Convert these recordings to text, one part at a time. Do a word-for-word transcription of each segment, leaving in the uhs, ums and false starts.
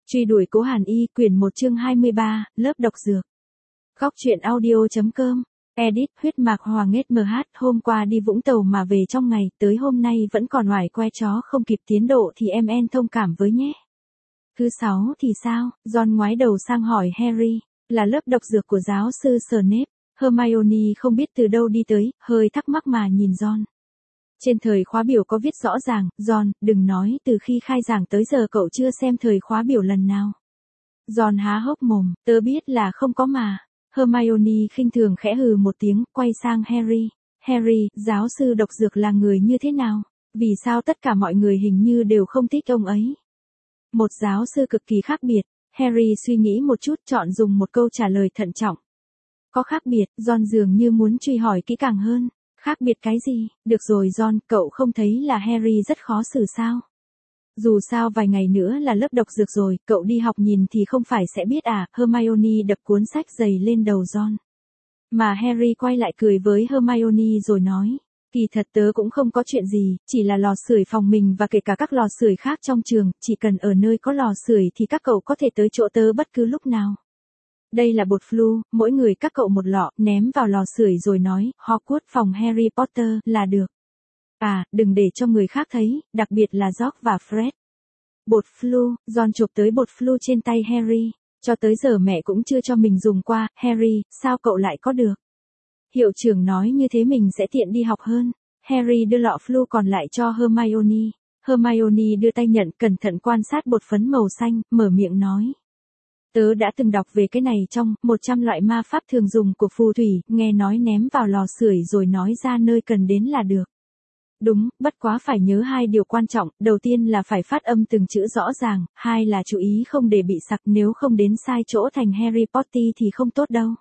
Truy đuổi Cố Hàn Y, quyển một chương hai mươi ba, lớp độc dược. Góc truyện audio.com. Edit, huyết mạc Hoàng ét em hát, hôm qua đi Vũng Tàu mà về trong ngày, tới hôm nay vẫn còn oải que chó không kịp tiến độ thì em en thông cảm với nhé. Thứ sáu thì sao? Ron ngoái đầu sang hỏi Harry, là lớp độc dược của giáo sư Snape. Hermione không biết từ đâu đi tới, hơi thắc mắc mà nhìn Ron. Trên thời khóa biểu có viết rõ ràng, Ron, đừng nói từ khi khai giảng tới giờ cậu chưa xem thời khóa biểu lần nào. Ron há hốc mồm, tớ biết là không có mà. Hermione khinh thường khẽ hừ một tiếng, quay sang Harry. Harry, giáo sư độc dược là người như thế nào? Vì sao tất cả mọi người hình như đều không thích ông ấy? Một giáo sư cực kỳ khác biệt. Harry suy nghĩ một chút, chọn dùng một câu trả lời thận trọng. Có khác biệt, Ron dường như muốn truy hỏi kỹ càng hơn. Khác biệt cái gì? Được rồi Ron, cậu không thấy là Harry rất khó xử sao? Dù sao vài ngày nữa là lớp độc dược rồi, cậu đi học nhìn thì không phải sẽ biết à? Hermione đập cuốn sách dày lên đầu Ron. Mà Harry quay lại cười với Hermione rồi nói, kỳ thật tớ cũng không có chuyện gì, chỉ là lò sưởi phòng mình và kể cả các lò sưởi khác trong trường, chỉ cần ở nơi có lò sưởi thì các cậu có thể tới chỗ tớ bất cứ lúc nào. Đây là bột flu, mỗi người các cậu một lọ, ném vào lò sưởi rồi nói, Hogwarts phòng Harry Potter, là được. À, đừng để cho người khác thấy, đặc biệt là George và Fred. Bột flu, Ron chụp tới bột flu trên tay Harry, cho tới giờ mẹ cũng chưa cho mình dùng qua, Harry, sao cậu lại có được? Hiệu trưởng nói như thế mình sẽ tiện đi học hơn. Harry đưa lọ flu còn lại cho Hermione. Hermione đưa tay nhận, cẩn thận quan sát bột phấn màu xanh, mở miệng nói. Tớ đã từng đọc về cái này trong một trăm loại ma pháp thường dùng của phù thủy, nghe nói ném vào lò sưởi rồi nói ra nơi cần đến là được. Đúng, bất quá phải nhớ hai điều quan trọng, đầu tiên là phải phát âm từng chữ rõ ràng, hai là chú ý không để bị sặc, nếu không đến sai chỗ thành Harry Potter thì không tốt đâu.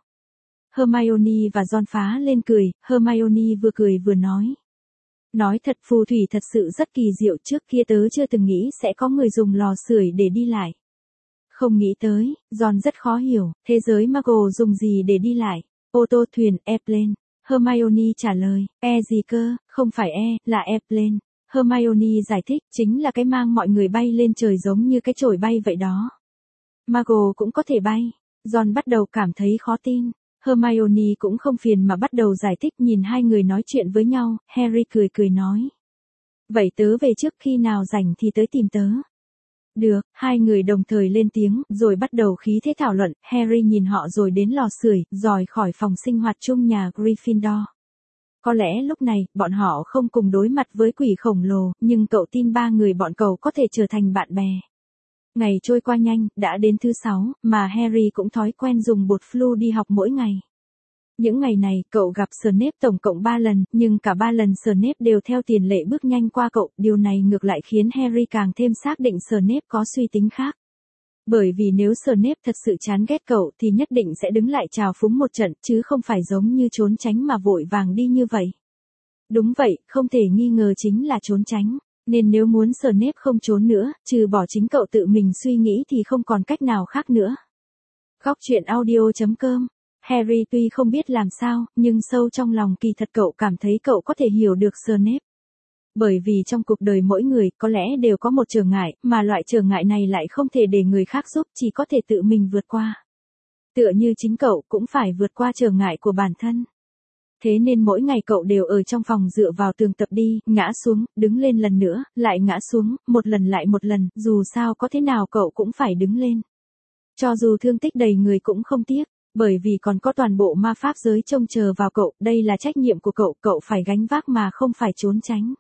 Hermione và Ron phá lên cười, Hermione vừa cười vừa nói. Nói thật phù thủy thật sự rất kỳ diệu, trước kia tớ chưa từng nghĩ sẽ có người dùng lò sưởi để đi lại. Không nghĩ tới, Ron rất khó hiểu, thế giới Muggle dùng gì để đi lại? Ô tô, thuyền, airplane. Hermione trả lời, e gì cơ, không phải e, là airplane. Hermione giải thích, chính là cái mang mọi người bay lên trời giống như cái chổi bay vậy đó. Muggle cũng có thể bay. Ron bắt đầu cảm thấy khó tin. Hermione cũng không phiền mà bắt đầu giải thích, nhìn hai người nói chuyện với nhau, Harry cười cười nói. Vậy tớ về trước, khi nào rảnh thì tới tìm tớ. Được, hai người đồng thời lên tiếng, rồi bắt đầu khí thế thảo luận, Harry nhìn họ rồi đến lò sưởi, dòi khỏi phòng sinh hoạt chung nhà Gryffindor. Có lẽ lúc này, bọn họ không cùng đối mặt với quỷ khổng lồ, nhưng cậu tin ba người bọn cậu có thể trở thành bạn bè. Ngày trôi qua nhanh, đã đến thứ sáu, mà Harry cũng thói quen dùng bột flu đi học mỗi ngày. Những ngày này, cậu gặp Snape tổng cộng ba lần, nhưng cả ba lần Snape đều theo tiền lệ bước nhanh qua cậu, điều này ngược lại khiến Harry càng thêm xác định Snape có suy tính khác. Bởi vì nếu Snape thật sự chán ghét cậu thì nhất định sẽ đứng lại trào phúng một trận, chứ không phải giống như trốn tránh mà vội vàng đi như vậy. Đúng vậy, không thể nghi ngờ chính là trốn tránh, nên nếu muốn Snape không trốn nữa, trừ bỏ chính cậu tự mình suy nghĩ thì không còn cách nào khác nữa. Góc truyện audio.com. Harry tuy không biết làm sao, nhưng sâu trong lòng kỳ thật cậu cảm thấy cậu có thể hiểu được Snape. Bởi vì trong cuộc đời mỗi người có lẽ đều có một trở ngại, mà loại trở ngại này lại không thể để người khác giúp, chỉ có thể tự mình vượt qua. Tựa như chính cậu cũng phải vượt qua trở ngại của bản thân. Thế nên mỗi ngày cậu đều ở trong phòng dựa vào tường tập đi, ngã xuống, đứng lên lần nữa, lại ngã xuống, một lần lại một lần, dù sao có thế nào cậu cũng phải đứng lên. Cho dù thương tích đầy người cũng không tiếc. Bởi vì còn có toàn bộ ma pháp giới trông chờ vào cậu, đây là trách nhiệm của cậu, cậu phải gánh vác mà không phải trốn tránh.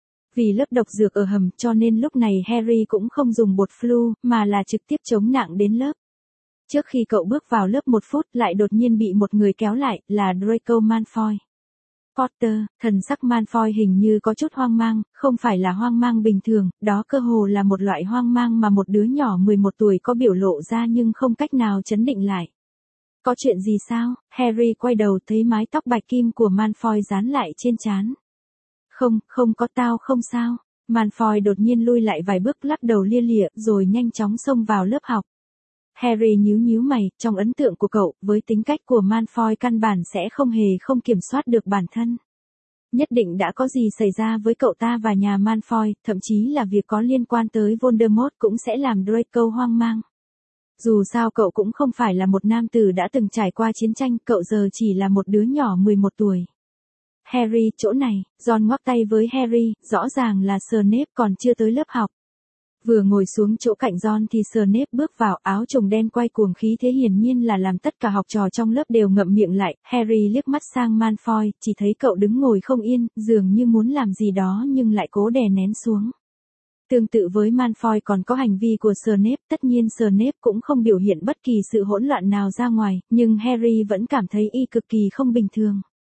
Vì lớp độc dược ở hầm cho nên lúc này Harry cũng không dùng bột flu, mà là trực tiếp chống nặng đến lớp. Trước khi cậu bước vào lớp một phút lại đột nhiên bị một người kéo lại, là Draco Malfoy. Potter, thần sắc Malfoy hình như có chút hoang mang, không phải là hoang mang bình thường, đó cơ hồ là một loại hoang mang mà một đứa nhỏ mười một tuổi có biểu lộ ra nhưng không cách nào trấn định lại. Có chuyện gì sao? Harry quay đầu thấy mái tóc bạch kim của Malfoy dán lại trên trán. Không, không có, tao không sao. Malfoy đột nhiên lui lại vài bước, lắc đầu lia lịa, rồi nhanh chóng xông vào lớp học. Harry nhíu nhíu mày, trong ấn tượng của cậu, với tính cách của Malfoy căn bản sẽ không hề không kiểm soát được bản thân. Nhất định đã có gì xảy ra với cậu ta và nhà Malfoy, thậm chí là việc có liên quan tới Voldemort cũng sẽ làm Draco hoang mang. Dù sao cậu cũng không phải là một nam tử đã từng trải qua chiến tranh, cậu giờ chỉ là một đứa nhỏ mười một tuổi. Harry, chỗ này, Ron ngoắc tay với Harry, rõ ràng là Snape còn chưa tới lớp học. Vừa ngồi xuống chỗ cạnh Ron thì Snape bước vào, áo trùng đen quay cuồng khí thế hiển nhiên là làm tất cả học trò trong lớp đều ngậm miệng lại. Harry liếc mắt sang Malfoy, chỉ thấy cậu đứng ngồi không yên, dường như muốn làm gì đó nhưng lại cố đè nén xuống. Tương tự với Malfoy còn có hành vi của Snape, tất nhiên Snape cũng không biểu hiện bất kỳ sự hỗn loạn nào ra ngoài, nhưng Harry vẫn cảm thấy y cực kỳ không bình thường.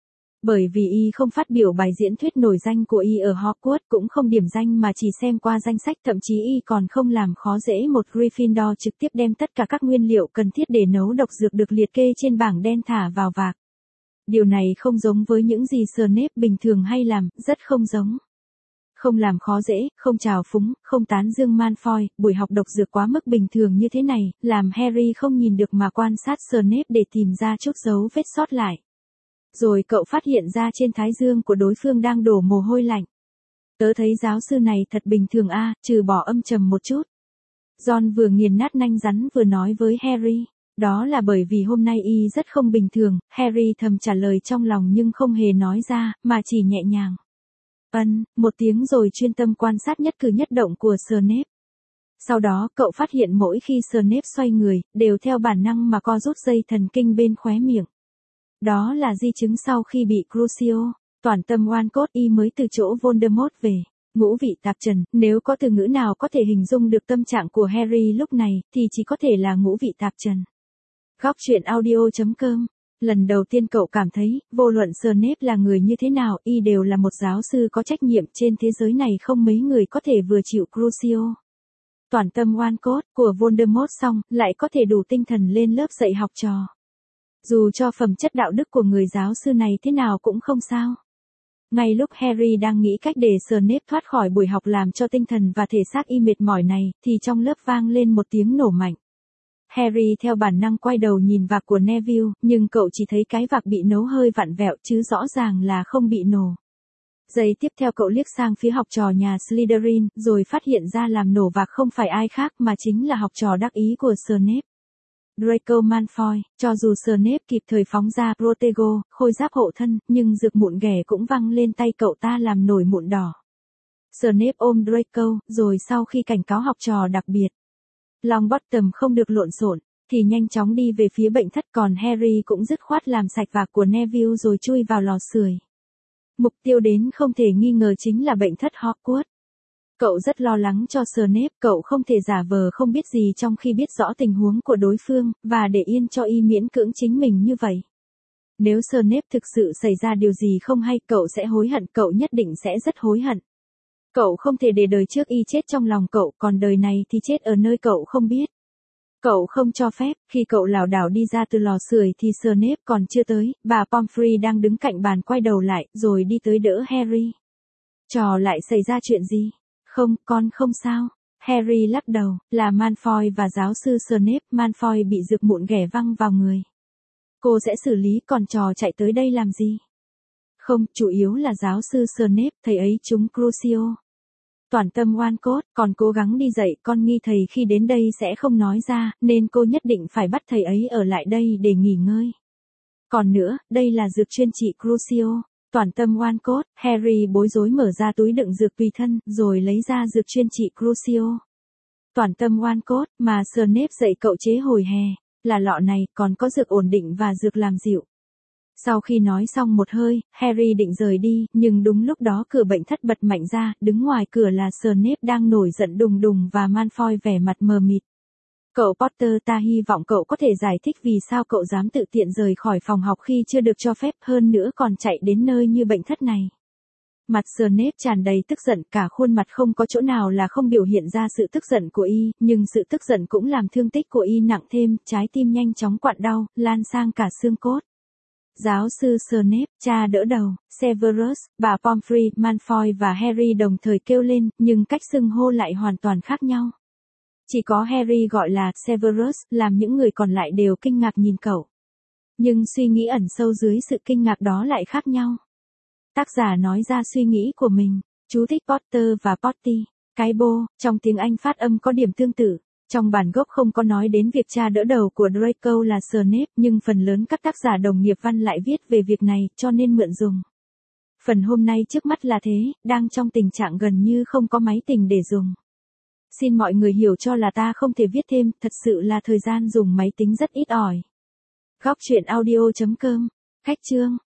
Bởi vì y không phát biểu bài diễn thuyết nổi danh của y ở Hogwarts, cũng không điểm danh mà chỉ xem qua danh sách, thậm chí y còn không làm khó dễ một Gryffindor trực tiếp đem tất cả các nguyên liệu cần thiết để nấu độc dược được liệt kê trên bảng đen thả vào vạc. Điều này không giống với những gì Snape bình thường hay làm, rất không giống. Không làm khó dễ, không trào phúng, không tán dương Malfoy, buổi học độc dược quá mức bình thường như thế này, làm Harry không nhìn được mà quan sát Snape để tìm ra chút dấu vết sót lại. Rồi cậu phát hiện ra trên thái dương của đối phương đang đổ mồ hôi lạnh. Tớ thấy giáo sư này thật bình thường a, à, trừ bỏ âm trầm một chút. Ron vừa nghiền nát nanh rắn vừa nói với Harry. Đó là bởi vì hôm nay y rất không bình thường, Harry thầm trả lời trong lòng nhưng không hề nói ra, mà chỉ nhẹ nhàng. Ân, một tiếng rồi chuyên tâm quan sát nhất cử nhất động của Snape. Sau đó cậu phát hiện mỗi khi Snape xoay người, đều theo bản năng mà co rút dây thần kinh bên khóe miệng. Đó là di chứng sau khi bị Crucio, toàn tâm oan cốt y mới từ chỗ Voldemort về. Ngũ vị tạp trần, nếu có từ ngữ nào có thể hình dung được tâm trạng của Harry lúc này, thì chỉ có thể là ngũ vị tạp trần. Góc truyện audio chấm com. Lần đầu tiên cậu cảm thấy, vô luận Snape là người như thế nào, y đều là một giáo sư có trách nhiệm, trên thế giới này không mấy người có thể vừa chịu Crucio, toàn tâm oan cốt của Voldemort xong, lại có thể đủ tinh thần lên lớp dạy học trò. Dù cho phẩm chất đạo đức của người giáo sư này thế nào cũng không sao. Ngay lúc Harry đang nghĩ cách để Snape thoát khỏi buổi học làm cho tinh thần và thể xác y mệt mỏi này, thì trong lớp vang lên một tiếng nổ mạnh. Harry theo bản năng quay đầu nhìn vạc của Neville, nhưng cậu chỉ thấy cái vạc bị nấu hơi vặn vẹo chứ rõ ràng là không bị nổ. Giây tiếp theo cậu liếc sang phía học trò nhà Slytherin, rồi phát hiện ra làm nổ vạc không phải ai khác mà chính là học trò đắc ý của Snape. Draco Malfoy. Cho dù Snape kịp thời phóng ra Protego, khôi giáp hộ thân, nhưng dược mụn ghẻ cũng văng lên tay cậu ta làm nổi mụn đỏ. Snape ôm Draco, rồi sau khi cảnh cáo học trò đặc biệt Longbottom không được lộn xộn, thì nhanh chóng đi về phía bệnh thất, còn Harry cũng dứt khoát làm sạch vạc của Neville rồi chui vào lò sưởi. Mục tiêu đến không thể nghi ngờ chính là bệnh thất Hogwarts. Cậu rất lo lắng cho Snape, cậu không thể giả vờ không biết gì trong khi biết rõ tình huống của đối phương, và để yên cho y miễn cưỡng chính mình như vậy. Nếu Snape thực sự xảy ra điều gì không hay, cậu sẽ hối hận, cậu nhất định sẽ rất hối hận. Cậu không thể để đời trước y chết trong lòng cậu, còn đời này thì chết ở nơi cậu không biết. Cậu không cho phép, khi cậu lảo đảo đi ra từ lò sưởi thì Snape còn chưa tới, bà Pomfrey đang đứng cạnh bàn quay đầu lại, rồi đi tới đỡ Harry. Trò lại xảy ra chuyện gì? Không, con không sao. Harry lắc đầu, là Malfoy và giáo sư Snape. Malfoy bị dược mụn ghẻ văng vào người. Cô sẽ xử lý, còn trò chạy tới đây làm gì? Không, chủ yếu là giáo sư Snape, thầy ấy trúng Crucio, toàn tâm oan cốt, còn cố gắng đi dạy, con nghi thầy khi đến đây sẽ không nói ra, nên cô nhất định phải bắt thầy ấy ở lại đây để nghỉ ngơi. Còn nữa, đây là dược chuyên trị Crucio, toàn tâm oan cốt. Harry bối rối mở ra túi đựng dược tùy thân, rồi lấy ra dược chuyên trị Crucio, toàn tâm oan cốt, mà Snape dạy cậu chế hồi hè, là lọ này, còn có dược ổn định và dược làm dịu. Sau khi nói xong một hơi, Harry định rời đi, nhưng đúng lúc đó cửa bệnh thất bật mạnh ra, đứng ngoài cửa là Snape đang nổi giận đùng đùng và Malfoy vẻ mặt mờ mịt. Cậu Potter, ta hy vọng cậu có thể giải thích vì sao cậu dám tự tiện rời khỏi phòng học khi chưa được cho phép, hơn nữa còn chạy đến nơi như bệnh thất này. Mặt Snape tràn đầy tức giận, cả khuôn mặt không có chỗ nào là không biểu hiện ra sự tức giận của y, nhưng sự tức giận cũng làm thương tích của y nặng thêm, trái tim nhanh chóng quặn đau, lan sang cả xương cốt. Giáo sư Snape, cha đỡ đầu, Severus, bà Pomfrey, Malfoy và Harry đồng thời kêu lên, nhưng cách xưng hô lại hoàn toàn khác nhau. Chỉ có Harry gọi là Severus, làm những người còn lại đều kinh ngạc nhìn cậu. Nhưng suy nghĩ ẩn sâu dưới sự kinh ngạc đó lại khác nhau. Tác giả nói ra suy nghĩ của mình, chú thích Potter và Potty, cái bô, trong tiếng Anh phát âm có điểm tương tự. Trong bản gốc không có nói đến việc cha đỡ đầu của Draco là Snape, nhưng phần lớn các tác giả đồng nghiệp văn lại viết về việc này, cho nên mượn dùng. Phần hôm nay trước mắt là thế, đang trong tình trạng gần như không có máy tính để dùng. Xin mọi người hiểu cho là ta không thể viết thêm, thật sự là thời gian dùng máy tính rất ít ỏi. Góc truyện audio chấm com, Khách chương.